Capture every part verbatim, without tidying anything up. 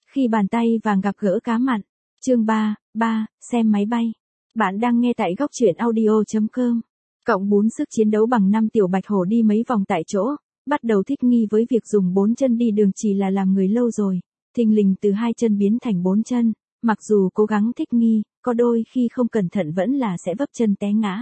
Khi bàn tay vàng gặp gỡ cá mặn. Chương ba, ba, xem máy bay. Bạn đang nghe tại góc truyện audio chấm com. Cộng bốn sức chiến đấu bằng năm tiểu bạch hổ đi mấy vòng tại chỗ, bắt đầu thích nghi với việc dùng bốn chân đi đường chỉ là làm người lâu rồi, thình lình từ hai chân biến thành bốn chân, mặc dù cố gắng thích nghi, có đôi khi không cẩn thận vẫn là sẽ vấp chân té ngã.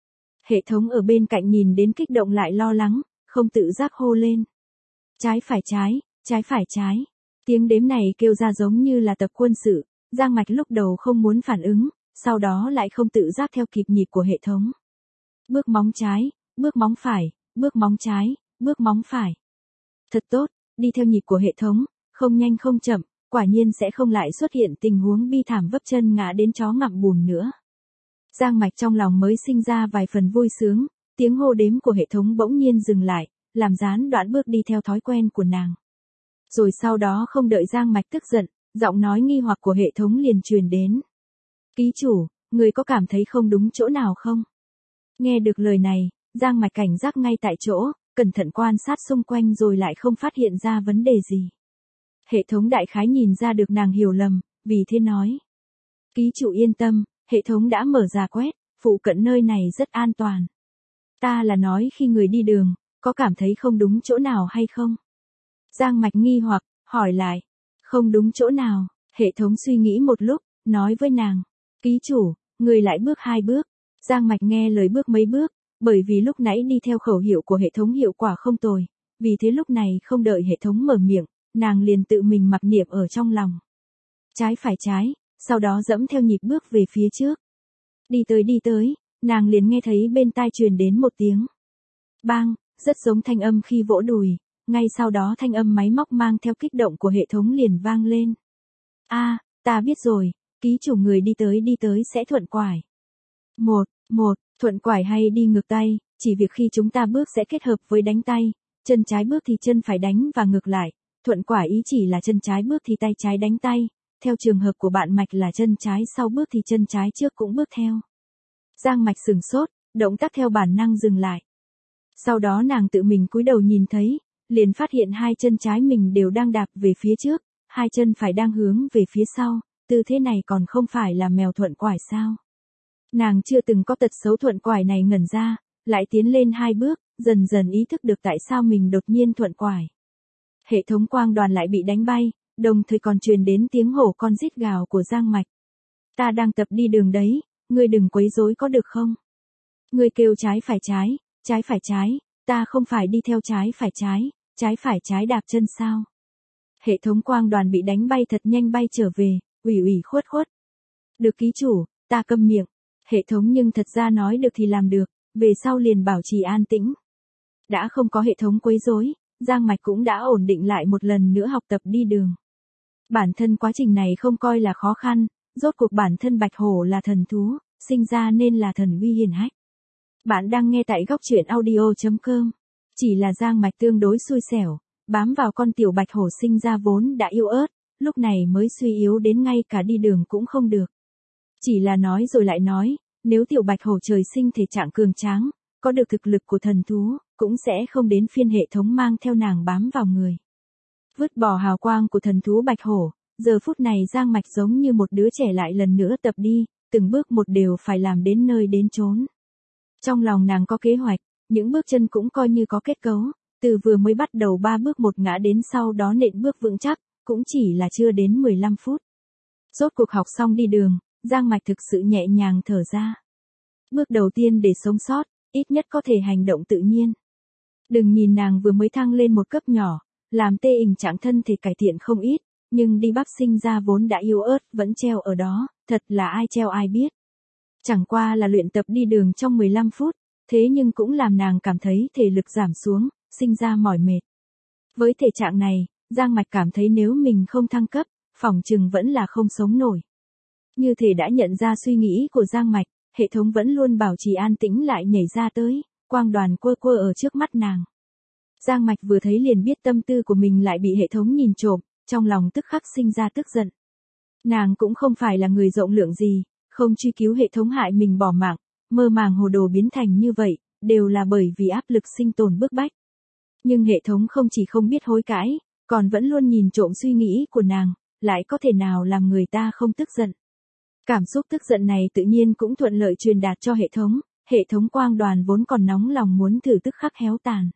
Hệ thống ở bên cạnh nhìn đến kích động lại lo lắng, không tự giác hô lên. Trái phải trái, trái phải trái. Tiếng đếm này kêu ra giống như là tập quân sự, Giang Mạch lúc đầu không muốn phản ứng, sau đó lại không tự giác theo kịp nhịp của hệ thống. Bước móng trái, bước móng phải, bước móng trái, bước móng phải. Thật tốt, đi theo nhịp của hệ thống, không nhanh không chậm, quả nhiên sẽ không lại xuất hiện tình huống bi thảm vấp chân ngã đến chó ngậm bùn nữa. Giang Mạch trong lòng mới sinh ra vài phần vui sướng, tiếng hô đếm của hệ thống bỗng nhiên dừng lại, làm gián đoạn bước đi theo thói quen của nàng. Rồi sau đó không đợi Giang Mạch tức giận, giọng nói nghi hoặc của hệ thống liền truyền đến. Ký chủ, người có cảm thấy không đúng chỗ nào không? Nghe được lời này, Giang Mạch cảnh giác ngay tại chỗ, cẩn thận quan sát xung quanh rồi lại không phát hiện ra vấn đề gì. Hệ thống đại khái nhìn ra được nàng hiểu lầm, vì thế nói. Ký chủ yên tâm, hệ thống đã mở ra quét, phụ cận nơi này rất an toàn. Ta là nói khi người đi đường, có cảm thấy không đúng chỗ nào hay không? Giang Mạch nghi hoặc, hỏi lại. Không đúng chỗ nào, hệ thống suy nghĩ một lúc, nói với nàng. Ký chủ, người lại bước hai bước. Giang Mạch nghe lời bước mấy bước, bởi vì lúc nãy đi theo khẩu hiệu của hệ thống hiệu quả không tồi. Vì thế lúc này không đợi hệ thống mở miệng, nàng liền tự mình mặc niệm ở trong lòng. Trái phải trái, sau đó dẫm theo nhịp bước về phía trước. Đi tới đi tới, nàng liền nghe thấy bên tai truyền đến một tiếng. Bang, rất giống thanh âm khi vỗ đùi. Ngay sau đó thanh âm máy móc mang theo kích động của hệ thống liền vang lên. A, à, ta biết rồi, ký chủ người đi tới đi tới sẽ thuận quải. Một, một, thuận quải hay đi ngược tay, chỉ việc khi chúng ta bước sẽ kết hợp với đánh tay, chân trái bước thì chân phải đánh và ngược lại, thuận quải ý chỉ là chân trái bước thì tay trái đánh tay, theo trường hợp của bạn Mạch là chân trái sau bước thì chân trái trước cũng bước theo. Giang Mạch sửng sốt, động tác theo bản năng dừng lại. Sau đó nàng tự mình cúi đầu nhìn thấy, liền phát hiện hai chân trái mình đều đang đạp về phía trước, hai chân phải đang hướng về phía sau, tư thế này còn không phải là mèo thuận quải sao. Nàng chưa từng có tật xấu thuận quải này ngẩn ra, lại tiến lên hai bước, dần dần ý thức được tại sao mình đột nhiên thuận quải. Hệ thống quang đoàn lại bị đánh bay, đồng thời còn truyền đến tiếng hổ con rít gào của Giang Mạch. Ta đang tập đi đường đấy, ngươi đừng quấy rối có được không? Ngươi kêu trái phải trái, trái phải trái, ta không phải đi theo trái phải trái, trái phải trái đạp chân sao? Hệ thống quang đoàn bị đánh bay thật nhanh bay trở về, ủy ủy khuất khuất. Được ký chủ, ta câm miệng. Hệ thống nhưng thật ra nói được thì làm được, về sau liền bảo trì an tĩnh. Đã không có hệ thống quấy rối, Giang Mạch cũng đã ổn định lại một lần nữa học tập đi đường. Bản thân quá trình này không coi là khó khăn, rốt cuộc bản thân bạch hổ là thần thú, sinh ra nên là thần uy hiển hách. Bạn đang nghe tại góc truyện audio chấm com. Chỉ là Giang Mạch tương đối xui xẻo, bám vào con tiểu bạch hổ sinh ra vốn đã yếu ớt, lúc này mới suy yếu đến ngay cả đi đường cũng không được. Chỉ là nói rồi lại nói, nếu tiểu bạch hổ trời sinh thể trạng cường tráng, có được thực lực của thần thú, cũng sẽ không đến phiên hệ thống mang theo nàng bám vào người. Vứt bỏ hào quang của thần thú bạch hổ, giờ phút này Giang Mạch giống như một đứa trẻ lại lần nữa tập đi, từng bước một đều phải làm đến nơi đến chốn. Trong lòng nàng có kế hoạch, những bước chân cũng coi như có kết cấu, từ vừa mới bắt đầu ba bước một ngã đến sau đó nện bước vững chắc, cũng chỉ là chưa đến mười lăm phút. Rốt cuộc học xong đi đường, Giang Mạch thực sự nhẹ nhàng thở ra. Bước đầu tiên để sống sót, ít nhất có thể hành động tự nhiên. Đừng nhìn nàng vừa mới thăng lên một cấp nhỏ, làm tê hình trạng thân thể cải thiện không ít, nhưng đi bắp sinh ra vốn đã yếu ớt vẫn treo ở đó, thật là ai treo ai biết. Chẳng qua là luyện tập đi đường trong mười lăm phút, thế nhưng cũng làm nàng cảm thấy thể lực giảm xuống, sinh ra mỏi mệt. Với thể trạng này, Giang Mạch cảm thấy nếu mình không thăng cấp, phỏng chừng vẫn là không sống nổi. Như thể đã nhận ra suy nghĩ của Giang Mạch, hệ thống vẫn luôn bảo trì an tĩnh lại nhảy ra tới, quang đoàn quơ quơ ở trước mắt nàng. Giang Mạch vừa thấy liền biết tâm tư của mình lại bị hệ thống nhìn trộm, trong lòng tức khắc sinh ra tức giận. Nàng cũng không phải là người rộng lượng gì, không truy cứu hệ thống hại mình bỏ mạng, mơ màng hồ đồ biến thành như vậy, đều là bởi vì áp lực sinh tồn bức bách. Nhưng hệ thống không chỉ không biết hối cãi, còn vẫn luôn nhìn trộm suy nghĩ của nàng, lại có thể nào làm người ta không tức giận. Cảm xúc tức giận này tự nhiên cũng thuận lợi truyền đạt cho hệ thống, hệ thống quang đoàn vốn còn nóng lòng muốn thử tức khắc héo tàn.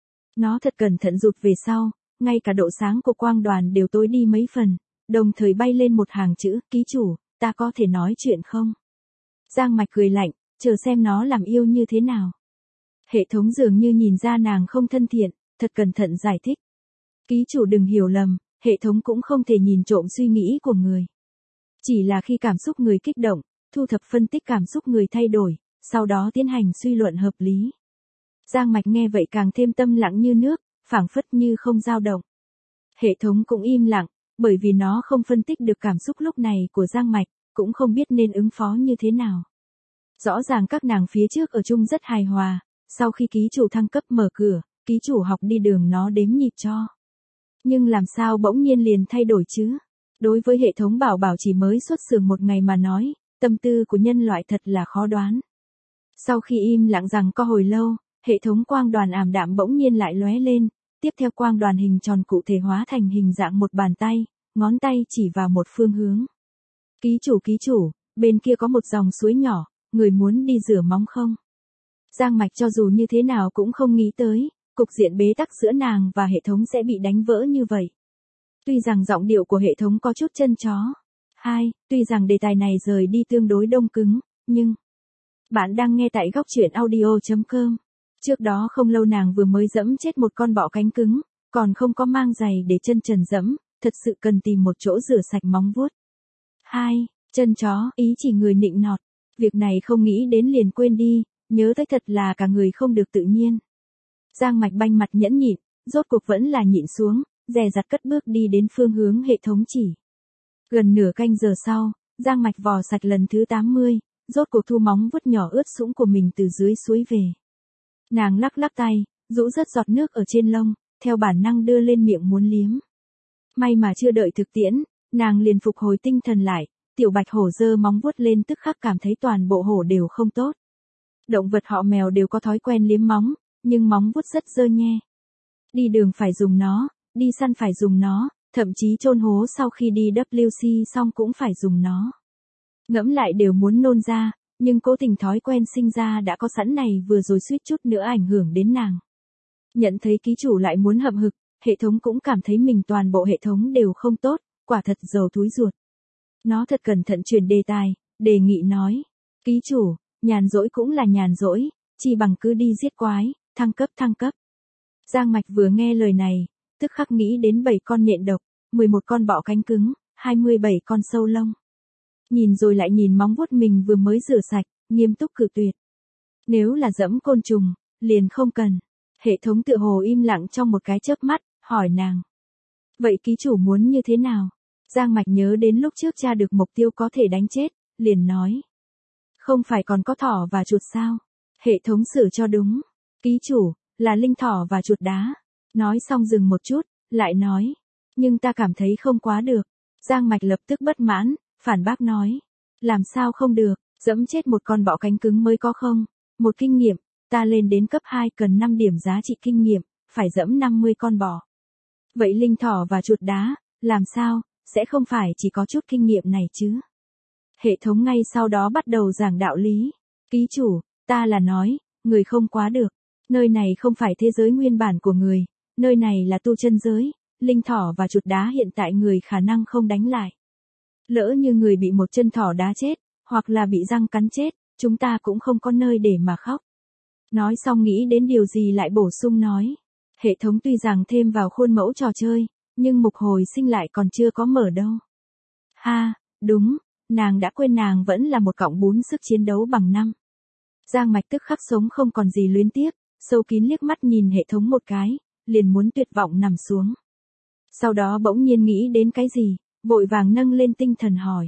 Nó thật cẩn thận rụt về sau, ngay cả độ sáng của quang đoàn đều tối đi mấy phần, đồng thời bay lên một hàng chữ, ký chủ, ta có thể nói chuyện không? Giang Mạch cười lạnh, chờ xem nó làm yêu như thế nào. Hệ thống dường như nhìn ra nàng không thân thiện, thật cẩn thận giải thích. Ký chủ đừng hiểu lầm, hệ thống cũng không thể nhìn trộm suy nghĩ của người. Chỉ là khi cảm xúc người kích động, thu thập phân tích cảm xúc người thay đổi, sau đó tiến hành suy luận hợp lý. Giang Mạch nghe vậy càng thêm tâm lặng như nước, phảng phất như không dao động. Hệ thống cũng im lặng, bởi vì nó không phân tích được cảm xúc lúc này của Giang Mạch, cũng không biết nên ứng phó như thế nào. Rõ ràng các nàng phía trước ở chung rất hài hòa, sau khi ký chủ thăng cấp mở cửa, ký chủ học đi đường nó đếm nhịp cho. Nhưng làm sao bỗng nhiên liền thay đổi chứ? Đối với hệ thống bảo bảo chỉ mới xuất xưởng một ngày mà nói, tâm tư của nhân loại thật là khó đoán. Sau khi im lặng rằng có hồi lâu, hệ thống quang đoàn ảm đạm bỗng nhiên lại lóe lên, tiếp theo quang đoàn hình tròn cụ thể hóa thành hình dạng một bàn tay, ngón tay chỉ vào một phương hướng. Ký chủ ký chủ, bên kia có một dòng suối nhỏ, người muốn đi rửa móng không? Giang Mạch cho dù như thế nào cũng không nghĩ tới, cục diện bế tắc giữa nàng và hệ thống sẽ bị đánh vỡ như vậy. Tuy rằng giọng điệu của hệ thống có chút chân chó. Hai, tuy rằng đề tài này rời đi tương đối đông cứng, nhưng... Bạn đang nghe tại góc truyện audio chấm com. Trước đó không lâu nàng vừa mới dẫm chết một con bọ cánh cứng, còn không có mang giày để chân trần dẫm, thật sự cần tìm một chỗ rửa sạch móng vuốt. Hai, chân chó, ý chỉ người nịnh nọt. Việc này không nghĩ đến liền quên đi, nhớ tới thật là cả người không được tự nhiên. Giang Mạch banh mặt nhẫn nhịn, rốt cuộc vẫn là nhịn xuống, dè dặt cất bước đi đến phương hướng hệ thống chỉ. Gần nửa canh giờ sau, Giang Mạch vò sạch lần thứ tám mươi, rốt cuộc thu móng vuốt nhỏ ướt sũng của mình từ dưới suối về. Nàng lắc lắc tay, rũ rất giọt nước ở trên lông, theo bản năng đưa lên miệng muốn liếm. May mà chưa đợi thực tiễn, nàng liền phục hồi tinh thần lại, tiểu bạch hổ giơ móng vuốt lên tức khắc cảm thấy toàn bộ hổ đều không tốt. Động vật họ mèo đều có thói quen liếm móng, nhưng móng vuốt rất dơ nhe. Đi đường phải dùng nó, đi săn phải dùng nó, thậm chí chôn hố sau khi đi vê kép xê xong cũng phải dùng nó. Ngẫm lại đều muốn nôn ra, nhưng cố tình thói quen sinh ra đã có sẵn này vừa rồi suýt chút nữa ảnh hưởng đến nàng. Nhận thấy ký chủ lại muốn hậm hực, hệ thống cũng cảm thấy mình toàn bộ hệ thống đều không tốt, quả thật dầu túi ruột. Nó thật cẩn thận chuyển đề tài, đề nghị nói, ký chủ, nhàn rỗi cũng là nhàn rỗi, chỉ bằng cứ đi giết quái, thăng cấp thăng cấp. Giang Mạch vừa nghe lời này, tức khắc nghĩ đến bảy con nhện độc, mười một con bọ cánh cứng, hai mươi bảy con sâu lông. Nhìn rồi lại nhìn móng vuốt mình vừa mới rửa sạch, nghiêm túc cự tuyệt. Nếu là dẫm côn trùng, liền không cần. Hệ thống tựa hồ im lặng trong một cái chớp mắt, hỏi nàng. Vậy ký chủ muốn như thế nào? Giang Mạch nhớ đến lúc trước tra được mục tiêu có thể đánh chết, liền nói. Không phải còn có thỏ và chuột sao? Hệ thống xử cho đúng. Ký chủ, là linh thỏ và chuột đá. Nói xong dừng một chút, lại nói. Nhưng ta cảm thấy không quá được. Giang Mạch lập tức bất mãn, phản bác nói. Làm sao không được, dẫm chết một con bọ cánh cứng mới có không? Một kinh nghiệm, ta lên đến cấp hai cần năm điểm giá trị kinh nghiệm, phải dẫm năm mươi con bò. Vậy linh thỏ và chuột đá, làm sao, sẽ không phải chỉ có chút kinh nghiệm này chứ? Hệ thống ngay sau đó bắt đầu giảng đạo lý. Ký chủ, ta là nói, người không quá được. Nơi này không phải thế giới nguyên bản của người, nơi này là tu chân giới, linh thỏ và chuột đá hiện tại người khả năng không đánh lại. Lỡ như người bị một chân thỏ đá chết, hoặc là bị răng cắn chết, chúng ta cũng không có nơi để mà khóc. Nói xong nghĩ đến điều gì lại bổ sung nói. Hệ thống tuy rằng thêm vào khuôn mẫu trò chơi, nhưng mục hồi sinh lại còn chưa có mở đâu. Ha, đúng, nàng đã quên nàng vẫn là một cọng bún sức chiến đấu bằng năm. Giang Mạch tức khắc sống không còn gì luyến tiếc, sâu kín liếc mắt nhìn hệ thống một cái, liền muốn tuyệt vọng nằm xuống. Sau đó bỗng nhiên nghĩ đến cái gì, vội vàng nâng lên tinh thần hỏi.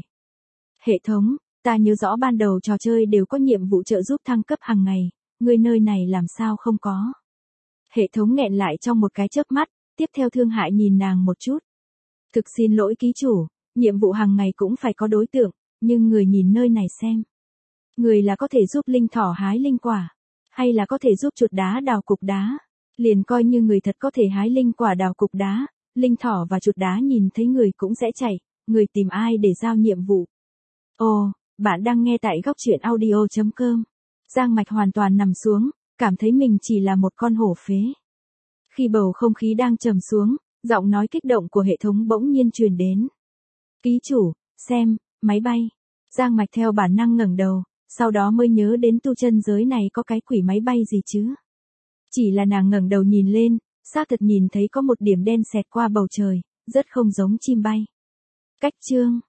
Hệ thống, ta nhớ rõ ban đầu trò chơi đều có nhiệm vụ trợ giúp thăng cấp hàng ngày, người nơi này làm sao không có. Hệ thống nghẹn lại trong một cái chớp mắt, tiếp theo thương hại nhìn nàng một chút. Thực xin lỗi ký chủ, nhiệm vụ hàng ngày cũng phải có đối tượng, nhưng người nhìn nơi này xem. Người là có thể giúp linh thỏ hái linh quả, hay là có thể giúp chuột đá đào cục đá. Liền coi như người thật có thể hái linh quả đào cục đá, linh thỏ và chuột đá nhìn thấy người cũng sẽ chạy, Người tìm ai để giao nhiệm vụ? Ồ, bạn đang nghe tại góc truyện audio.com. Giang Mạch hoàn toàn nằm xuống, cảm thấy mình chỉ là một con hổ phế. Khi bầu không khí đang trầm xuống, giọng nói kích động của hệ thống bỗng nhiên truyền đến. Ký chủ, xem, máy bay. Giang Mạch theo bản năng ngẩng đầu, sau đó mới nhớ đến tu chân giới này có cái quỷ máy bay gì chứ. Chỉ là nàng ngẩng đầu nhìn lên, xác thật nhìn thấy có một điểm đen xẹt qua bầu trời, rất không giống chim bay. Cách chương.